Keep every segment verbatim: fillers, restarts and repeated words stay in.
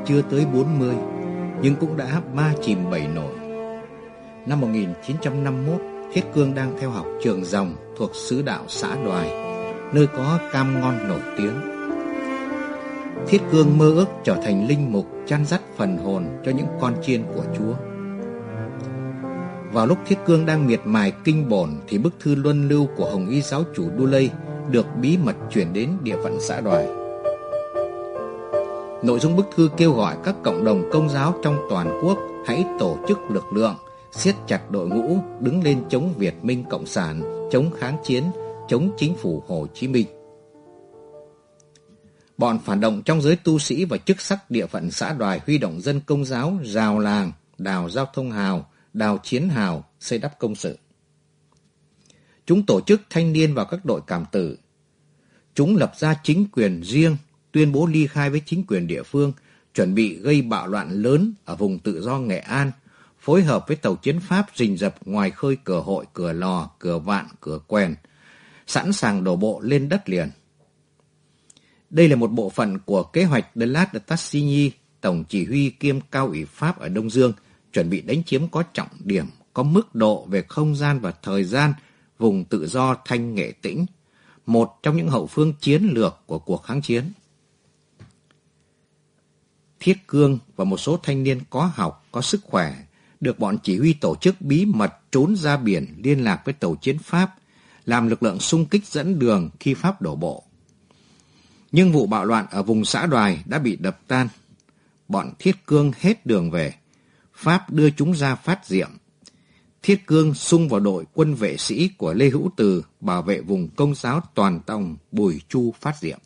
chưa tới bốn mươi, nhưng cũng đã ba chìm bảy nổi. Năm một nghìn chín trăm năm mươi mốt, Thiết Cương đang theo học trường Dòng thuộc xứ đạo xã Đoài, nơi có cam ngon nổi tiếng. Thiết Cương mơ ước trở thành linh mục chăn dắt phần hồn cho những con chiên của Chúa. Vào lúc Thiết Cương đang miệt mài kinh bổn thì bức thư luân lưu của Hồng Y giáo chủ Đu Lây được bí mật chuyển đến địa phận xã Đoài. Nội dung bức thư kêu gọi các cộng đồng công giáo trong toàn quốc hãy tổ chức lực lượng, siết chặt đội ngũ, đứng lên chống Việt Minh Cộng sản, chống kháng chiến, chống chính phủ Hồ Chí Minh. Bọn phản động trong giới tu sĩ và chức sắc địa phận xã Đoài huy động dân công giáo rào làng, đào giao thông hào, đào chiến hào, xây đắp công sự. Chúng tổ chức thanh niên vào các đội cảm tử. Chúng lập ra chính quyền riêng, tuyên bố ly khai với chính quyền địa phương, chuẩn bị gây bạo loạn lớn ở vùng tự do Nghệ An, phối hợp với tàu chiến Pháp rình rập ngoài khơi Cửa Hội, Cửa Lò, Cửa Vạn, Cửa Quèn, sẵn sàng đổ bộ lên đất liền. Đây là một bộ phận của kế hoạch de Lat de Tassigny, tổng chỉ huy kiêm cao ủy Pháp ở Đông Dương, chuẩn bị đánh chiếm có trọng điểm, có mức độ về không gian và thời gian vùng tự do Thanh Nghệ Tĩnh, một trong những hậu phương chiến lược của cuộc kháng chiến. Thiết Cương và một số thanh niên có học, có sức khỏe được bọn chỉ huy tổ chức bí mật trốn ra biển liên lạc với tàu chiến Pháp, làm lực lượng xung kích dẫn đường khi Pháp đổ bộ. Nhưng vụ bạo loạn ở vùng xã Đoài đã bị đập tan. Bọn Thiết Cương hết đường về. Pháp đưa chúng ra phát diệm. Thiết Cương xung vào đội quân vệ sĩ của Lê Hữu Từ bảo vệ vùng công giáo toàn tòng Bùi Chu phát diệm.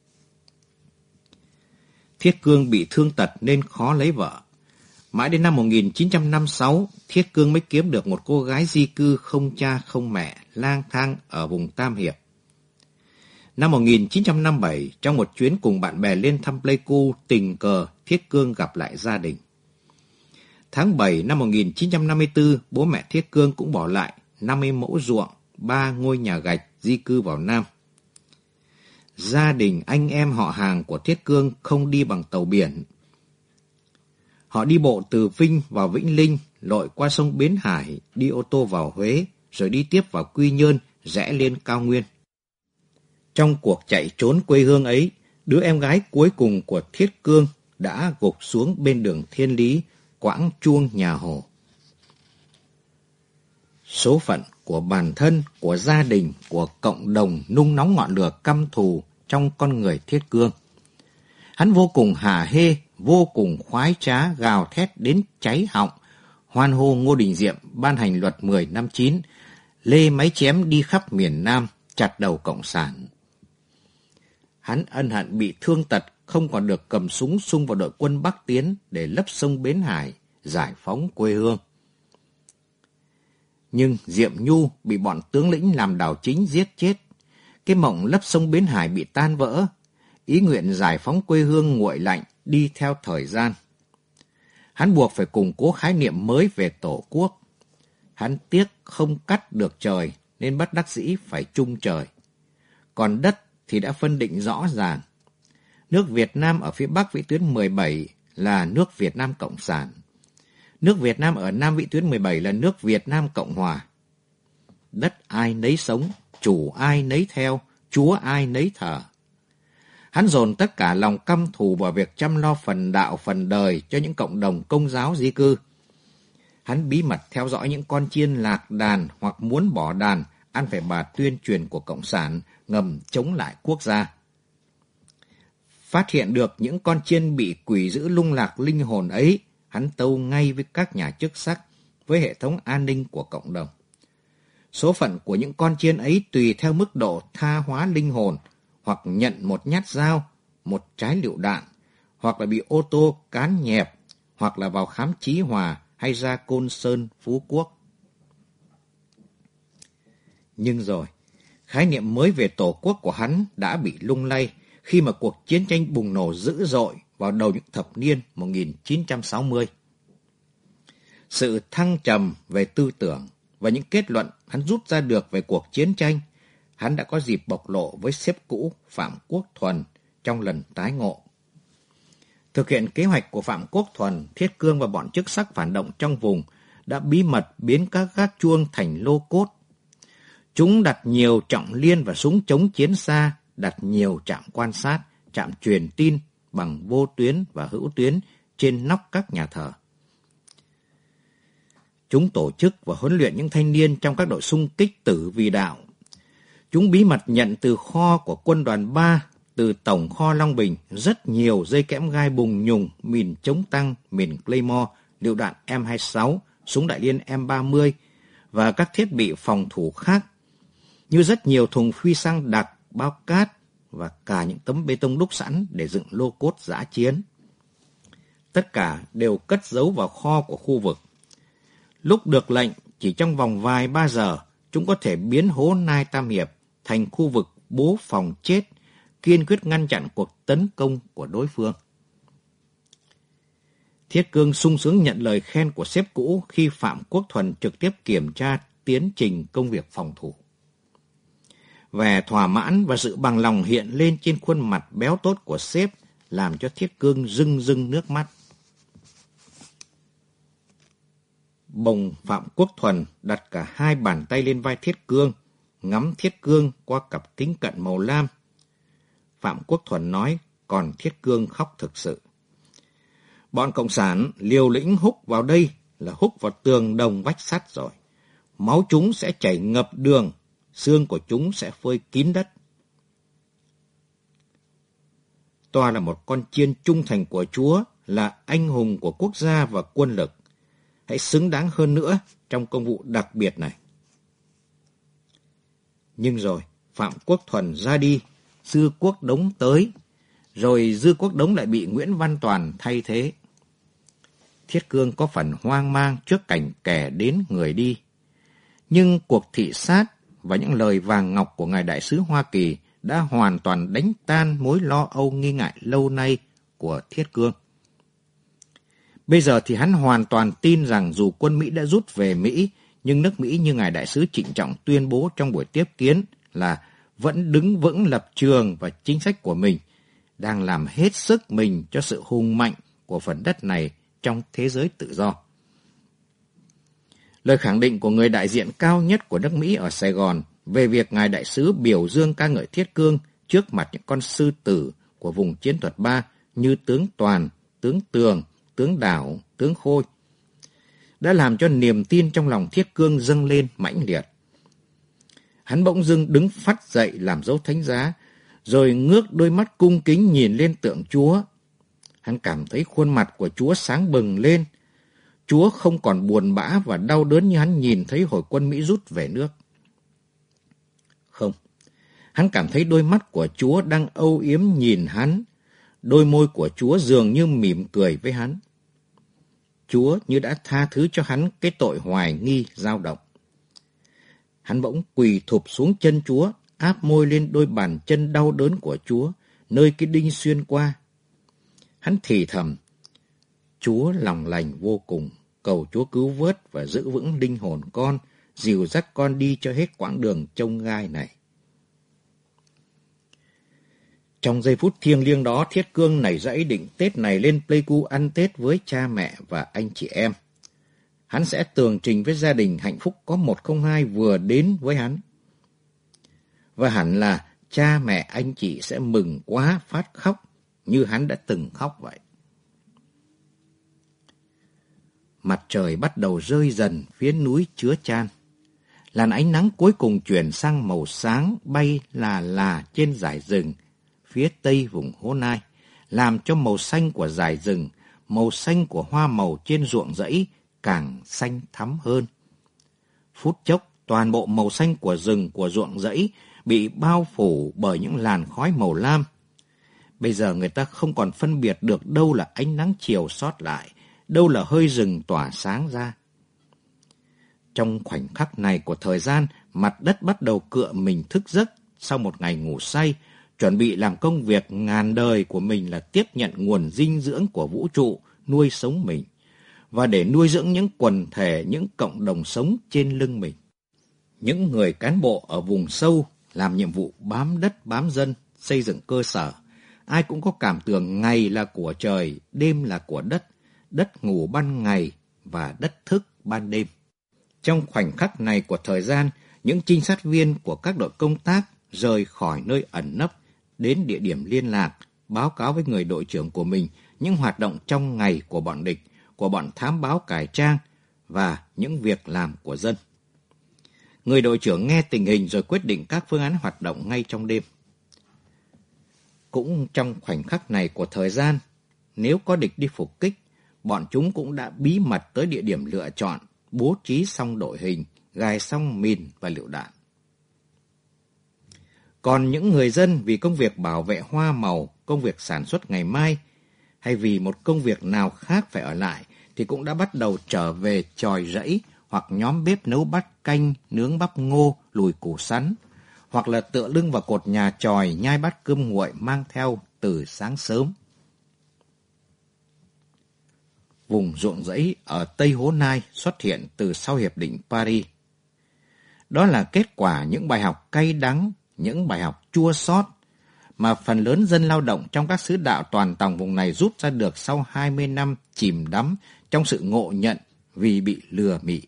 Thiết Cương bị thương tật nên khó lấy vợ. Mãi đến năm một nghìn chín trăm năm mươi sáu, Thiết Cương mới kiếm được một cô gái di cư không cha không mẹ, lang thang ở vùng Tam Hiệp. Năm một nghìn chín trăm năm mươi bảy, trong một chuyến cùng bạn bè lên thăm Pleiku, tình cờ Thiết Cương gặp lại gia đình. Tháng bảy năm một nghìn chín trăm năm mươi tư, bố mẹ Thiết Cương cũng bỏ lại năm mươi mẫu ruộng, ba ngôi nhà gạch di cư vào Nam. Gia đình anh em họ hàng của Thiết Cương không đi bằng tàu biển. Họ đi bộ từ Vinh vào Vĩnh Linh, lội qua sông Bến Hải, đi ô tô vào Huế, rồi đi tiếp vào Quy Nhơn, rẽ lên Cao Nguyên. Trong cuộc chạy trốn quê hương ấy, đứa em gái cuối cùng của Thiết Cương đã gục xuống bên đường Thiên Lý, quãng chuông nhà Hồ. Số phận của bản thân, của gia đình, của cộng đồng nung nóng ngọn lửa căm thù trong con người Thiết Cương. Hắn vô cùng hả hê, vô cùng khoái trá, gào thét đến cháy họng, hoan hô Ngô Đình Diệm ban hành luật mười năm chín, lê máy chém đi khắp miền Nam, chặt đầu cộng sản. Hắn ân hận bị thương tật, không còn được cầm súng xung vào đội quân Bắc Tiến để lấp sông Bến Hải, giải phóng quê hương. Nhưng Diệm Nhu bị bọn tướng lĩnh làm đảo chính giết chết. Cái mộng lấp sông Bến Hải bị tan vỡ. Ý nguyện giải phóng quê hương nguội lạnh đi theo thời gian. Hắn buộc phải củng cố khái niệm mới về Tổ quốc. Hắn tiếc không cắt được trời nên bất đắc dĩ phải chung trời. Còn đất thì đã phân định rõ ràng. Nước Việt Nam ở phía Bắc vĩ tuyến mười bảy là nước Việt Nam Cộng sản. Nước Việt Nam ở Nam vĩ tuyến mười bảy là nước Việt Nam Cộng hòa. Đất ai nấy sống, chủ ai nấy theo, chúa ai nấy thờ. Hắn dồn tất cả lòng căm thù vào việc chăm lo phần đạo phần đời cho những cộng đồng công giáo di cư. Hắn bí mật theo dõi những con chiên lạc đàn hoặc muốn bỏ đàn, ăn phải bà tuyên truyền của Cộng sản, ngầm chống lại quốc gia. Phát hiện được những con chiên bị quỷ dữ lung lạc linh hồn ấy, hắn tâu ngay với các nhà chức sắc, với hệ thống an ninh của cộng đồng. Số phận của những con chiên ấy tùy theo mức độ tha hóa linh hồn, hoặc nhận một nhát dao, một trái lựu đạn, hoặc là bị ô tô cán nhẹp, hoặc là vào khám Chí Hòa hay ra Côn Sơn, Phú Quốc. Nhưng rồi, khái niệm mới về Tổ quốc của hắn đã bị lung lay khi mà cuộc chiến tranh bùng nổ dữ dội vào đầu những thập niên một nghìn chín trăm sáu mươi. Sự thăng trầm về tư tưởng và những kết luận hắn rút ra được về cuộc chiến tranh, hắn đã có dịp bộc lộ với sếp cũ Phạm Quốc Thuần trong lần tái ngộ. Thực hiện kế hoạch của Phạm Quốc Thuần, Thiết Cương và bọn chức sắc phản động trong vùng đã bí mật biến các gác chuông thành lô cốt. Chúng đặt nhiều trọng liên và súng chống chiến xa, đặt nhiều trạm quan sát, trạm truyền tin bằng vô tuyến và hữu tuyến trên nóc các nhà thờ. Chúng tổ chức và huấn luyện những thanh niên trong các đội xung kích tử vì đạo. Chúng bí mật nhận từ kho của quân đoàn ba, từ tổng kho Long Bình, rất nhiều dây kẽm gai bùng nhùng, mìn chống tăng, mìn Claymore, lựu đạn M hai mươi sáu, súng đại liên M ba mươi và các thiết bị phòng thủ khác, như rất nhiều thùng phi xăng đặc, bao cát và cả những tấm bê tông đúc sẵn để dựng lô cốt dã chiến. Tất cả đều cất giấu vào kho của khu vực. Lúc được lệnh, chỉ trong vòng vài ba giờ, chúng có thể biến hố Nai Tam Hiệp thành khu vực bố phòng chết, kiên quyết ngăn chặn cuộc tấn công của đối phương. Thiết Cương sung sướng nhận lời khen của sếp cũ khi Phạm Quốc Thuần trực tiếp kiểm tra tiến trình công việc phòng thủ. Vẻ thỏa mãn và sự bằng lòng hiện lên trên khuôn mặt béo tốt của sếp, làm cho Thiết Cương rưng rưng nước mắt. Bồng Phạm Quốc Thuần đặt cả hai bàn tay lên vai Thiết Cương, ngắm Thiết Cương qua cặp kính cận màu lam. Phạm Quốc Thuần nói, còn Thiết Cương khóc thực sự. Bọn Cộng sản liều lĩnh húc vào đây là húc vào tường đồng vách sắt rồi. Máu chúng sẽ chảy ngập đường, xương của chúng sẽ phơi kín đất. Toa là một con chiên trung thành của Chúa, là anh hùng của quốc gia và quân lực. Hãy xứng đáng hơn nữa trong công vụ đặc biệt này. Nhưng rồi, Phạm Quốc Thuần ra đi, Dư Quốc Đống tới, rồi Dư Quốc Đống lại bị Nguyễn Văn Toàn thay thế. Thiết Cương có phần hoang mang trước cảnh kẻ đến người đi. Nhưng cuộc thị sát và những lời vàng ngọc của ngài đại sứ Hoa Kỳ đã hoàn toàn đánh tan mối lo âu nghi ngại lâu nay của Thiết Cương. Bây giờ thì hắn hoàn toàn tin rằng dù quân Mỹ đã rút về Mỹ, nhưng nước Mỹ như ngài đại sứ trịnh trọng tuyên bố trong buổi tiếp kiến là vẫn đứng vững lập trường và chính sách của mình, đang làm hết sức mình cho sự hùng mạnh của phần đất này trong thế giới tự do. Lời khẳng định của người đại diện cao nhất của nước Mỹ ở Sài Gòn về việc ngài đại sứ biểu dương ca ngợi Thiết Cương trước mặt những con sư tử của vùng chiến thuật ba như tướng Toàn, tướng Tường, tướng Đảo, tướng Khôi, đã làm cho niềm tin trong lòng Thiết Cương dâng lên mãnh liệt. Hắn bỗng dưng đứng phắt dậy làm dấu thánh giá, rồi ngước đôi mắt cung kính nhìn lên tượng Chúa. Hắn cảm thấy khuôn mặt của Chúa sáng bừng lên. Chúa không còn buồn bã và đau đớn như hắn nhìn thấy hồi quân Mỹ rút về nước. Không, hắn cảm thấy đôi mắt của Chúa đang âu yếm nhìn hắn. Đôi môi của Chúa dường như mỉm cười với hắn. Chúa như đã tha thứ cho hắn cái tội hoài nghi dao động. Hắn bỗng quỳ thụp xuống chân Chúa, áp môi lên đôi bàn chân đau đớn của Chúa, nơi cái đinh xuyên qua. Hắn thì thầm, Chúa lòng lành vô cùng, cầu Chúa cứu vớt và giữ vững linh hồn con, dìu dắt con đi cho hết quãng đường chông gai này. Trong giây phút thiêng liêng đó, Thiết Cương nảy ra ý định Tết này lên Pleiku ăn Tết với cha mẹ và anh chị em. Hắn sẽ tường trình với gia đình hạnh phúc có một không hai vừa đến với hắn. Và hẳn là cha mẹ anh chị sẽ mừng quá phát khóc như hắn đã từng khóc vậy. Mặt trời bắt đầu rơi dần phía núi Chứa Chan. Làn ánh nắng cuối cùng chuyển sang màu sáng bay là là trên dải rừng phía tây vùng Hố Nai, làm cho màu xanh của dải rừng, màu xanh của hoa màu trên ruộng rẫy càng xanh thắm hơn. Phút chốc, toàn bộ màu xanh của rừng, của ruộng rẫy bị bao phủ bởi những làn khói màu lam. Bây giờ người ta không còn phân biệt được đâu là ánh nắng chiều sót lại, đâu là hơi rừng tỏa sáng ra. Trong khoảnh khắc này của thời gian, mặt đất bắt đầu cựa mình thức giấc sau một ngày ngủ say, chuẩn bị làm công việc ngàn đời của mình là tiếp nhận nguồn dinh dưỡng của vũ trụ, nuôi sống mình, và để nuôi dưỡng những quần thể, những cộng đồng sống trên lưng mình. Những người cán bộ ở vùng sâu làm nhiệm vụ bám đất bám dân, xây dựng cơ sở, ai cũng có cảm tưởng ngày là của trời, đêm là của đất, đất ngủ ban ngày và đất thức ban đêm. Trong khoảnh khắc này của thời gian, những trinh sát viên của các đội công tác rời khỏi nơi ẩn nấp đến địa điểm liên lạc, báo cáo với người đội trưởng của mình những hoạt động trong ngày của bọn địch, của bọn thám báo cải trang và những việc làm của dân. Người đội trưởng nghe tình hình rồi quyết định các phương án hoạt động ngay trong đêm. Cũng trong khoảnh khắc này của thời gian, nếu có địch đi phục kích, bọn chúng cũng đã bí mật tới địa điểm lựa chọn, bố trí xong đội hình, gài xong mìn và lựu đạn. Còn những người dân vì công việc bảo vệ hoa màu, công việc sản xuất ngày mai, hay vì một công việc nào khác phải ở lại, thì cũng đã bắt đầu trở về chòi rẫy hoặc nhóm bếp nấu bát canh, nướng bắp ngô, lùi củ sắn, hoặc là tựa lưng vào cột nhà chòi nhai bát cơm nguội mang theo từ sáng sớm. Vùng ruộng rẫy ở Tây Hố Nai xuất hiện từ sau Hiệp định Paris. Đó là kết quả những bài học cay đắng, những bài học chua xót mà phần lớn dân lao động trong các xứ đạo toàn tòng vùng này rút ra được sau hai mươi năm chìm đắm trong sự ngộ nhận vì bị lừa mị.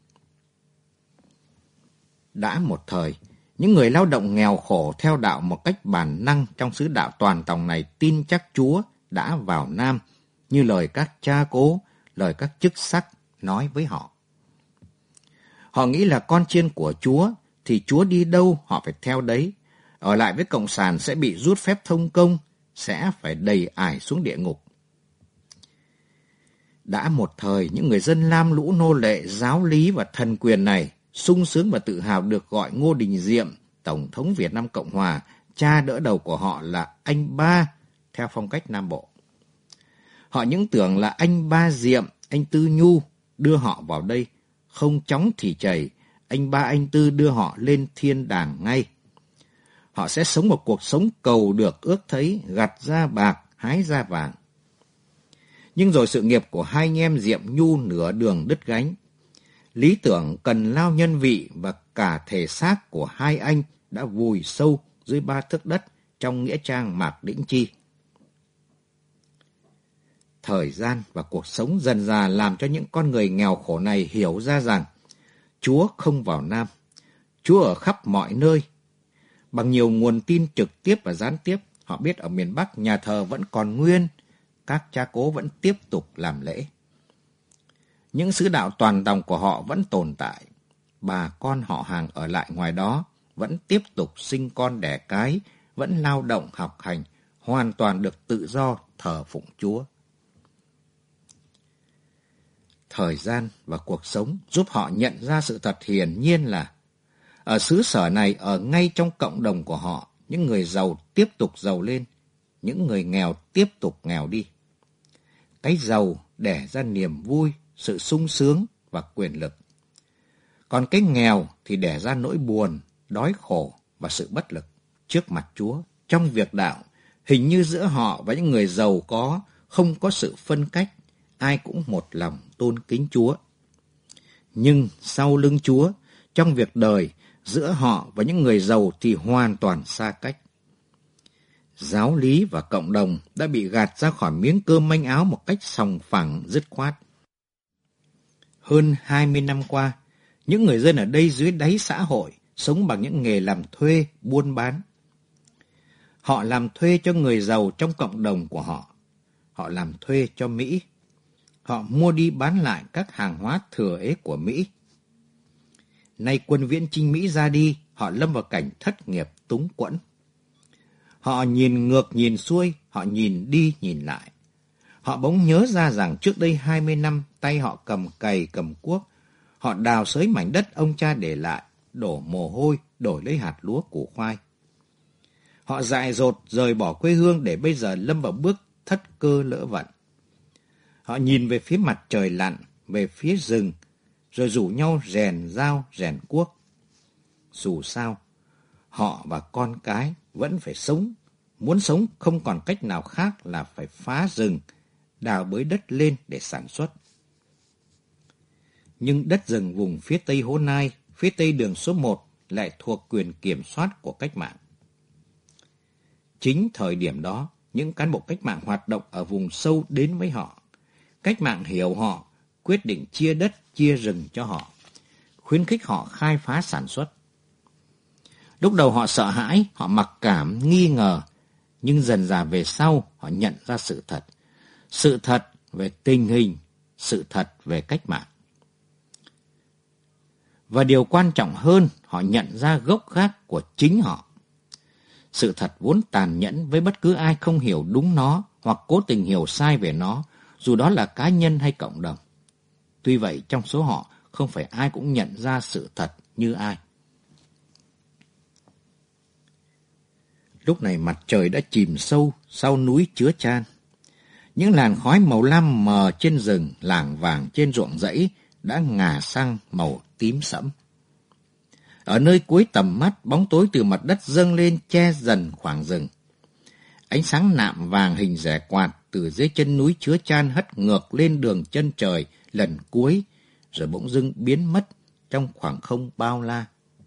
Đã một thời, những người lao động nghèo khổ theo đạo một cách bản năng trong xứ đạo toàn tòng này tin chắc Chúa đã vào Nam, như lời các cha cố, lời các chức sắc nói với họ. Họ nghĩ là con chiên của Chúa, thì Chúa đi đâu họ phải theo đấy. Ở lại với Cộng sản sẽ bị rút phép thông công, sẽ phải đầy ải xuống địa ngục. Đã một thời, những người dân lam lũ nô lệ, giáo lý và thần quyền này sung sướng và tự hào được gọi Ngô Đình Diệm, Tổng thống Việt Nam Cộng Hòa, cha đỡ đầu của họ là anh Ba, theo phong cách Nam Bộ. Họ những tưởng là anh Ba Diệm, anh Tư Nhu đưa họ vào đây, không chóng thì chảy, anh Ba anh Tư đưa họ lên thiên đàng ngay. Họ sẽ sống một cuộc sống cầu được ước thấy, gặt ra bạc, hái ra vàng. Nhưng rồi sự nghiệp của hai anh em Diệm Nhu nửa đường đứt gánh. Lý tưởng cần lao nhân vị và cả thể xác của hai anh đã vùi sâu dưới ba thước đất trong nghĩa trang Mạc Đĩnh Chi. Thời gian và cuộc sống dần dà làm cho những con người nghèo khổ này hiểu ra rằng Chúa không vào Nam, Chúa ở khắp mọi nơi. Bằng nhiều nguồn tin trực tiếp và gián tiếp, họ biết ở miền Bắc nhà thờ vẫn còn nguyên, các cha cố vẫn tiếp tục làm lễ. Những xứ đạo toàn tòng của họ vẫn tồn tại, bà con họ hàng ở lại ngoài đó vẫn tiếp tục sinh con đẻ cái, vẫn lao động học hành, hoàn toàn được tự do thờ phụng Chúa. Thời gian và cuộc sống giúp họ nhận ra sự thật hiển nhiên là ở xứ sở này, ở ngay trong cộng đồng của họ, những người giàu tiếp tục giàu lên, những người nghèo tiếp tục nghèo đi. Cái giàu đẻ ra niềm vui, sự sung sướng và quyền lực. Còn cái nghèo thì đẻ ra nỗi buồn, đói khổ và sự bất lực. Trước mặt Chúa, trong việc đạo, hình như giữa họ và những người giàu có không có sự phân cách, ai cũng một lòng tôn kính Chúa. Nhưng sau lưng Chúa, trong việc đời, giữa họ và những người giàu thì hoàn toàn xa cách. Giáo lý và cộng đồng đã bị gạt ra khỏi miếng cơm manh áo một cách sòng phẳng, dứt khoát. Hơn hai mươi năm qua, những người dân ở đây dưới đáy xã hội sống bằng những nghề làm thuê, buôn bán. Họ làm thuê cho người giàu trong cộng đồng của họ. Họ làm thuê cho Mỹ. Họ mua đi bán lại các hàng hóa thừa ế của Mỹ. Nay quân viễn chinh Mỹ ra đi, họ lâm vào cảnh thất nghiệp túng quẫn. Họ nhìn ngược nhìn xuôi, họ nhìn đi nhìn lại. Họ bỗng nhớ ra rằng trước đây hai mươi năm, tay họ cầm cày cầm cuốc, họ đào xới mảnh đất ông cha để lại, đổ mồ hôi, đổi lấy hạt lúa củ khoai. Họ dại dột rời bỏ quê hương để bây giờ lâm vào bước thất cơ lỡ vận. Họ nhìn về phía mặt trời lặn, về phía rừng, rồi rủ nhau rèn dao, rèn cuốc. Dù sao, họ và con cái vẫn phải sống. Muốn sống không còn cách nào khác là phải phá rừng, đào bới đất lên để sản xuất. Nhưng đất rừng vùng phía tây Hố Nai, phía tây đường số một lại thuộc quyền kiểm soát của cách mạng. Chính thời điểm đó, những cán bộ cách mạng hoạt động ở vùng sâu đến với họ. Cách mạng hiểu họ, quyết định chia đất, chia rừng cho họ, khuyến khích họ khai phá sản xuất. Lúc đầu họ sợ hãi, họ mặc cảm, nghi ngờ, nhưng dần dà về sau họ nhận ra sự thật. Sự thật về tình hình, sự thật về cách mạng. Và điều quan trọng hơn, họ nhận ra gốc gác của chính họ. Sự thật vốn tàn nhẫn với bất cứ ai không hiểu đúng nó hoặc cố tình hiểu sai về nó, dù đó là cá nhân hay cộng đồng. Tuy vậy, trong số họ, không phải ai cũng nhận ra sự thật như ai. Lúc này mặt trời đã chìm sâu sau núi chứa chan. Những làn khói màu lam mờ trên rừng, lảng vảng trên ruộng rẫy đã ngả sang màu tím sẫm. Ở nơi cuối tầm mắt, bóng tối từ mặt đất dâng lên che dần khoảng rừng. Ánh sáng nạm vàng hình rẻ quạt từ dưới chân núi chứa chan hất ngược lên đường chân trời lần cuối, rồi bỗng dưng biến mất trong khoảng không bao la.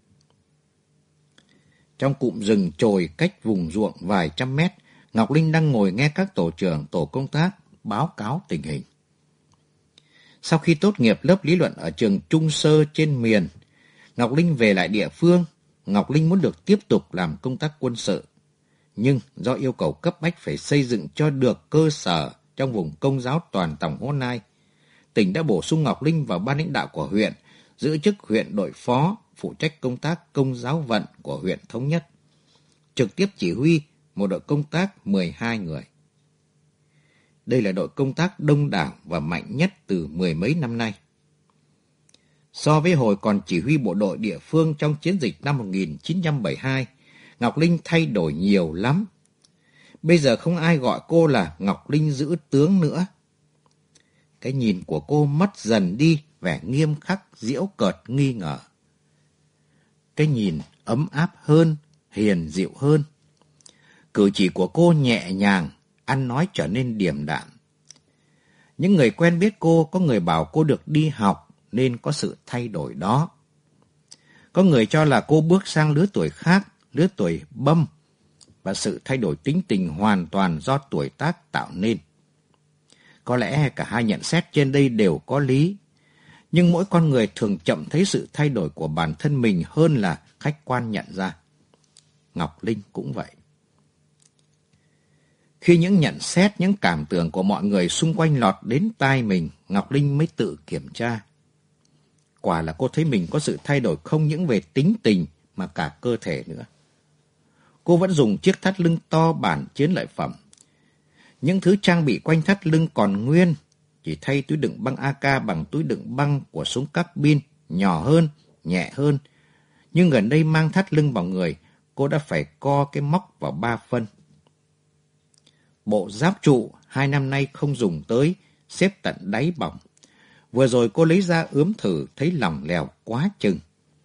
Trong cụm rừng chồi cách vùng ruộng vài trăm mét, Ngọc Linh đang ngồi nghe các tổ trưởng tổ công tác báo cáo tình hình. Sau khi tốt nghiệp lớp lý luận ở trường Trung Sơ trên miền, Ngọc Linh về lại địa phương. Ngọc Linh muốn được tiếp tục làm công tác quân sự, nhưng do yêu cầu cấp bách phải xây dựng cho được cơ sở trong vùng Công giáo toàn tổng Hố Nai, tỉnh đã bổ sung Ngọc Linh vào ban lãnh đạo của huyện, giữ chức huyện đội phó, phụ trách công tác công giáo vận của huyện Thống Nhất, trực tiếp chỉ huy một đội công tác mười hai người. Đây là đội công tác đông đảo và mạnh nhất từ mười mấy năm nay. So với hồi còn chỉ huy bộ đội địa phương trong chiến dịch năm một nghìn chín trăm bảy mươi hai, Ngọc Linh thay đổi nhiều lắm. Bây giờ không ai gọi cô là Ngọc Linh giữ tướng nữa. Cái nhìn của cô mất dần đi vẻ nghiêm khắc, giễu cợt, nghi ngờ. Cái nhìn ấm áp hơn, hiền dịu hơn. Cử chỉ của cô nhẹ nhàng, ăn nói trở nên điềm đạm. Những người quen biết cô, có người bảo cô được đi học nên có sự thay đổi đó. Có người cho là cô bước sang lứa tuổi khác, lứa tuổi bâm, và sự thay đổi tính tình hoàn toàn do tuổi tác tạo nên. Có lẽ cả hai nhận xét trên đây đều có lý, nhưng mỗi con người thường chậm thấy sự thay đổi của bản thân mình hơn là khách quan nhận ra. Ngọc Linh cũng vậy. Khi những nhận xét, những cảm tưởng của mọi người xung quanh lọt đến tai mình, Ngọc Linh mới tự kiểm tra. Quả là cô thấy mình có sự thay đổi không những về tính tình mà cả cơ thể nữa. Cô vẫn dùng chiếc thắt lưng to bản chiến lợi phẩm. Những thứ trang bị quanh thắt lưng còn nguyên, chỉ thay túi đựng băng a ca bằng túi đựng băng của súng carbine, nhỏ hơn, nhẹ hơn. Nhưng gần đây mang thắt lưng vào người, cô đã phải co cái móc vào ba phân. Bộ giáp trụ hai năm nay không dùng tới, xếp tận đáy bỏng. Vừa rồi cô lấy ra ướm thử, thấy lỏng lẻo quá chừng.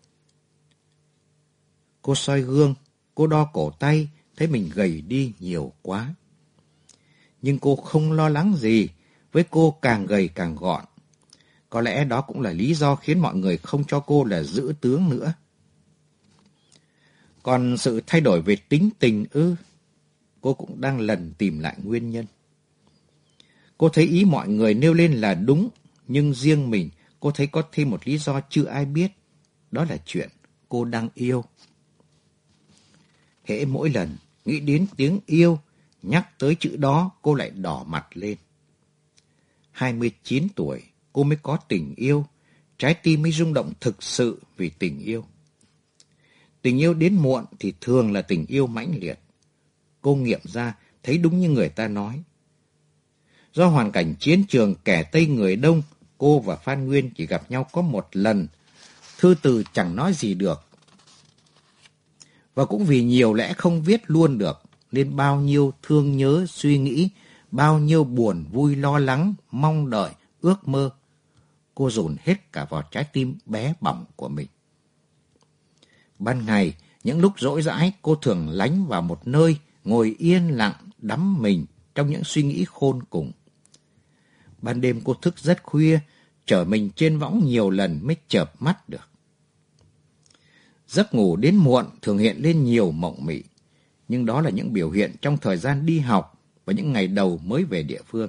Cô soi gương, cô đo cổ tay, thấy mình gầy đi nhiều quá. Nhưng cô không lo lắng gì, với cô càng gầy càng gọn. Có lẽ đó cũng là lý do khiến mọi người không cho cô là giữ tướng nữa. Còn sự thay đổi về tính tình ư, cô cũng đang lần tìm lại nguyên nhân. Cô thấy ý mọi người nêu lên là đúng, nhưng riêng mình cô thấy có thêm một lý do chưa ai biết. Đó là chuyện cô đang yêu. Hễ mỗi lần nghĩ đến tiếng yêu, nhắc tới chữ đó cô lại đỏ mặt lên. hai mươi chín tuổi cô mới có tình yêu, trái tim mới rung động thực sự vì tình yêu. Tình yêu đến muộn thì thường là tình yêu mãnh liệt. Cô nghiệm ra thấy đúng như người ta nói. Do hoàn cảnh chiến trường kẻ Tây người Đông, cô và Phan Nguyên chỉ gặp nhau có một lần, thư từ chẳng nói gì được. Và cũng vì nhiều lẽ không viết luôn được, nên bao nhiêu thương nhớ, suy nghĩ, bao nhiêu buồn, vui, lo lắng, mong đợi, ước mơ, cô dồn hết cả vào trái tim bé bỏng của mình. Ban ngày, những lúc rỗi rãi, cô thường lánh vào một nơi, ngồi yên lặng, đắm mình trong những suy nghĩ khôn cùng. Ban đêm cô thức rất khuya, trở mình trên võng nhiều lần mới chợp mắt được. Giấc ngủ đến muộn thường hiện lên nhiều mộng mị, nhưng đó là những biểu hiện trong thời gian đi học, vào những ngày đầu mới về địa phương.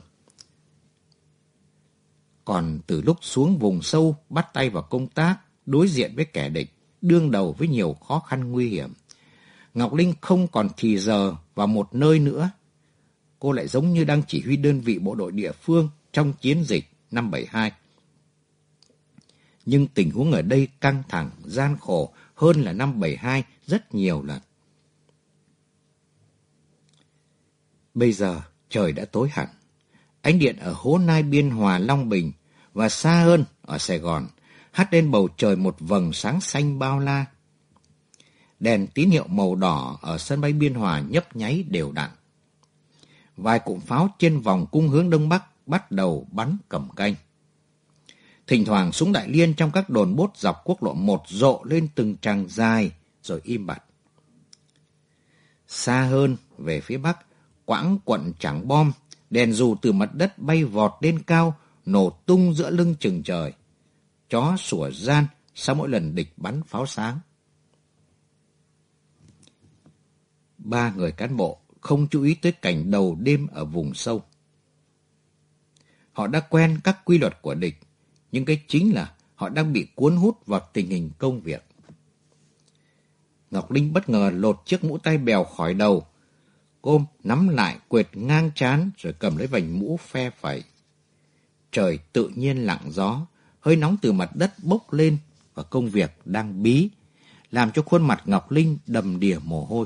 Còn từ lúc xuống vùng sâu bắt tay vào công tác, đối diện với kẻ địch, đương đầu với nhiều khó khăn nguy hiểm, Ngọc Linh không còn thì giờ vào một nơi nữa. Cô lại giống như đang chỉ huy đơn vị bộ đội địa phương trong chiến dịch năm bảy hai. Nhưng tình huống ở đây căng thẳng, gian khổ hơn là năm bảy hai rất nhiều lần. Bây giờ trời đã tối hẳn. Ánh điện ở Hố Nai, Biên Hòa, Long Bình và xa hơn ở Sài Gòn hắt lên bầu trời một vầng sáng xanh bao la. Đèn tín hiệu màu đỏ ở sân bay Biên Hòa nhấp nháy đều đặn. Vài cụm pháo trên vòng cung hướng Đông Bắc bắt đầu bắn cẩm canh. Thỉnh thoảng súng đại liên trong các đồn bốt dọc quốc lộ một rộ lên từng tràng dài rồi im bặt. Xa hơn về phía Bắc, quãng quận Trảng Bom, đèn dù từ mặt đất bay vọt lên cao, nổ tung giữa lưng chừng trời. Chó sủa gian sau mỗi lần địch bắn pháo sáng. Ba người cán bộ không chú ý tới cảnh đầu đêm ở vùng sâu. Họ đã quen các quy luật của địch, nhưng cái chính là họ đang bị cuốn hút vào tình hình công việc. Ngọc Linh bất ngờ lột chiếc mũ tay bèo khỏi đầu. Cô nắm lại quệt ngang trán rồi cầm lấy vành mũ phe phẩy. Trời tự nhiên lặng gió, hơi nóng từ mặt đất bốc lên và công việc đang bí, làm cho khuôn mặt Ngọc Linh đầm đìa mồ hôi.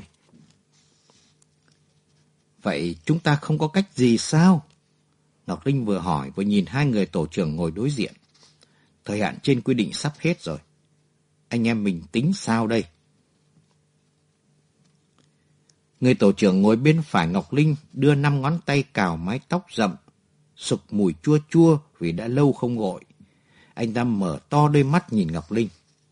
Vậy chúng ta không có cách gì sao? Ngọc Linh vừa hỏi vừa nhìn hai người tổ trưởng ngồi đối diện. Thời hạn trên quy định sắp hết rồi. Anh em mình tính sao đây? Người tổ trưởng ngồi bên phải Ngọc Linh đưa năm ngón tay cào mái tóc rậm, sục mùi chua chua vì đã lâu không gội. Anh ta mở to đôi mắt nhìn Ngọc Linh.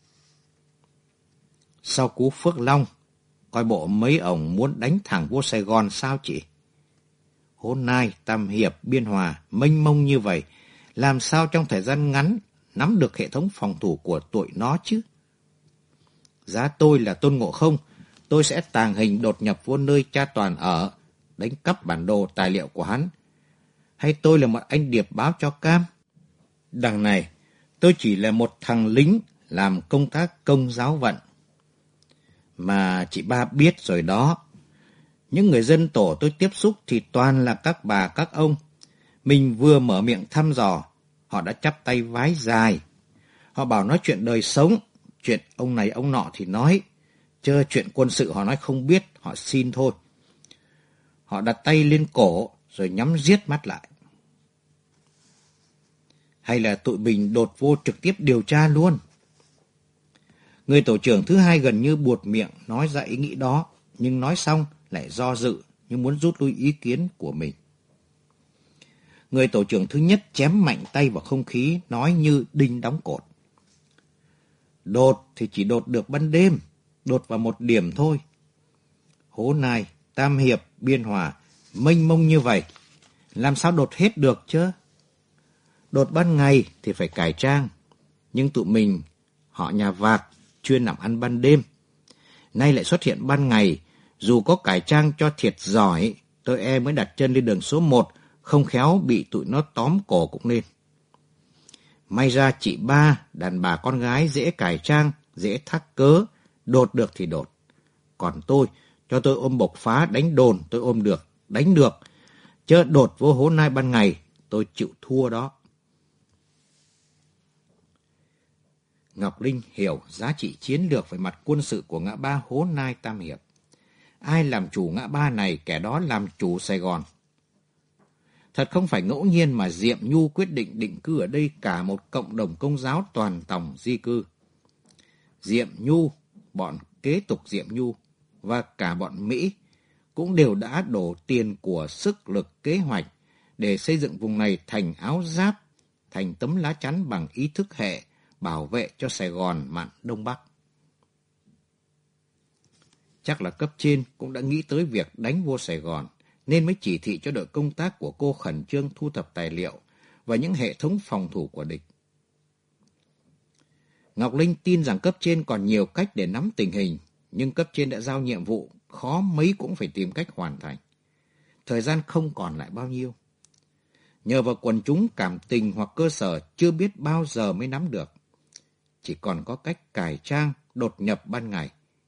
Sau cú Phước Long, coi bộ mấy ổng muốn đánh thẳng vô Sài Gòn sao chị? Hố Nai, Tam Hiệp, Biên Hòa, mênh mông như vậy, làm sao trong thời gian ngắn nắm được hệ thống phòng thủ của tụi nó chứ? Giá tôi là Tôn Ngộ Không, tôi sẽ tàng hình đột nhập vô nơi cha Toàn ở, đánh cắp bản đồ tài liệu của hắn. Hay tôi là một anh điệp báo cho Cam? Đằng này, tôi chỉ là một thằng lính làm công tác công giáo vận. Mà chị ba biết rồi đó. Những người dân tổ tôi tiếp xúc thì toàn là các bà các ông. Mình vừa mở miệng thăm dò, họ đã chắp tay vái dài. Họ bảo nói chuyện đời sống, chuyện ông này ông nọ thì nói. Chớ chuyện quân sự họ nói không biết, họ xin thôi. Họ đặt tay lên cổ rồi nhắm giết mắt lại. Hay là tụi mình đột vô trực tiếp điều tra luôn? Người tổ trưởng thứ hai gần như buột miệng nói ra ý nghĩ đó, nhưng nói xong lại do dự như muốn rút lui ý kiến của mình. Người tổ trưởng thứ nhất chém mạnh tay vào không khí, nói như đinh đóng cột. Đột thì chỉ đột được ban đêm, đột vào một điểm thôi. Hố Nai, Tam Hiệp, Biên Hòa, mênh mông như vậy, làm sao đột hết được chứ? Đột ban ngày thì phải cải trang, nhưng tụi mình, họ nhà vạc, chuyên làm ăn ban đêm. Nay lại xuất hiện ban ngày, dù có cải trang cho thiệt giỏi, tôi e mới đặt chân lên đường số một, không khéo bị tụi nó tóm cổ cũng nên. May ra chị ba, đàn bà con gái dễ cải trang, dễ thắc cớ, đột được thì đột. Còn tôi, cho tôi ôm bộc phá đánh đồn, tôi ôm được, đánh được. Chớ đột vô Hố Nai ban ngày, tôi chịu thua đó. Ngọc Linh hiểu giá trị chiến lược về mặt quân sự của ngã ba Hố Nai Tam Hiệp. Ai làm chủ ngã ba này, kẻ đó làm chủ Sài Gòn. Thật không phải ngẫu nhiên mà Diệm Nhu quyết định định cư ở đây cả một cộng đồng công giáo toàn tòng di cư. Diệm Nhu, bọn kế tục Diệm Nhu và cả bọn Mỹ cũng đều đã đổ tiền của sức lực kế hoạch để xây dựng vùng này thành áo giáp, thành tấm lá chắn bằng ý thức hệ, bảo vệ cho Sài Gòn mạn Đông Bắc. Chắc là cấp trên cũng đã nghĩ tới việc đánh vô Sài Gòn, nên mới chỉ thị cho đội công tác của cô khẩn trương thu thập tài liệu và những hệ thống phòng thủ của địch. Ngọc Linh tin rằng cấp trên còn nhiều cách để nắm tình hình, nhưng cấp trên đã giao nhiệm vụ, khó mấy cũng phải tìm cách hoàn thành. thời gian không còn lại bao nhiêu. Nhờ vào quần chúng cảm tình hoặc cơ sở chưa biết bao giờ mới nắm được. Chỉ còn có cách cải trang, đột nhập ban ngày.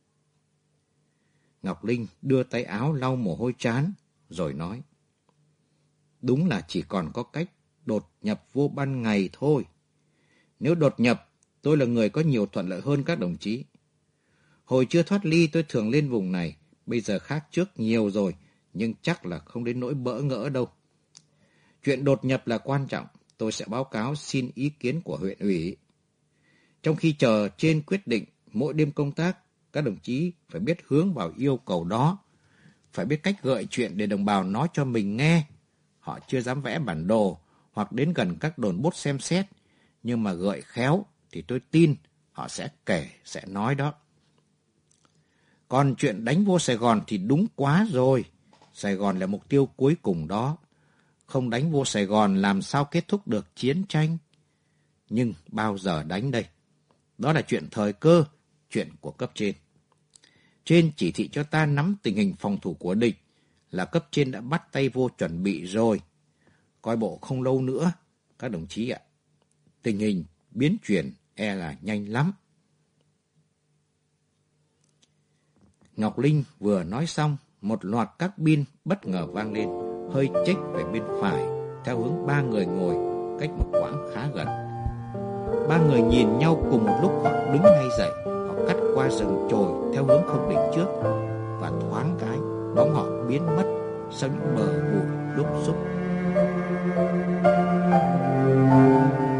Ngọc Linh đưa tay áo lau mồ hôi trán, rồi nói. Đúng là chỉ còn có cách đột nhập vô ban ngày thôi. Nếu đột nhập, tôi là người có nhiều thuận lợi hơn các đồng chí. Hồi chưa thoát ly tôi thường lên vùng này, bây giờ khác trước nhiều rồi, nhưng chắc là không đến nỗi bỡ ngỡ đâu. Chuyện đột nhập là quan trọng, tôi sẽ báo cáo xin ý kiến của huyện ủy. Trong khi chờ trên quyết định mỗi đêm công tác, các đồng chí phải biết hướng vào yêu cầu đó, phải biết cách gợi chuyện để đồng bào nói cho mình nghe. Họ chưa dám vẽ bản đồ hoặc đến gần các đồn bốt xem xét, nhưng mà gợi khéo thì tôi tin họ sẽ kể, sẽ nói đó. Còn chuyện đánh vô Sài Gòn thì đúng quá rồi. Sài Gòn là mục tiêu cuối cùng đó. Không đánh vô Sài Gòn làm sao kết thúc được chiến tranh. Nhưng bao giờ đánh đây? Đó là chuyện thời cơ, chuyện của cấp trên. Trên chỉ thị cho ta nắm tình hình phòng thủ của địch là cấp trên đã bắt tay vô chuẩn bị rồi. Coi bộ không lâu nữa, các đồng chí ạ. Tình hình biến chuyển e là nhanh lắm. Ngọc Linh vừa nói xong, một loạt các pin bất ngờ vang lên, hơi chếch về bên phải, theo hướng ba người ngồi, cách một quãng khá gần. Ba người nhìn nhau cùng một lúc, họ đứng ngay dậy, họ cắt qua rừng chồi theo hướng không định trước, và thoáng cái, bóng họ biến mất sau những bờ bụi đúc xúc.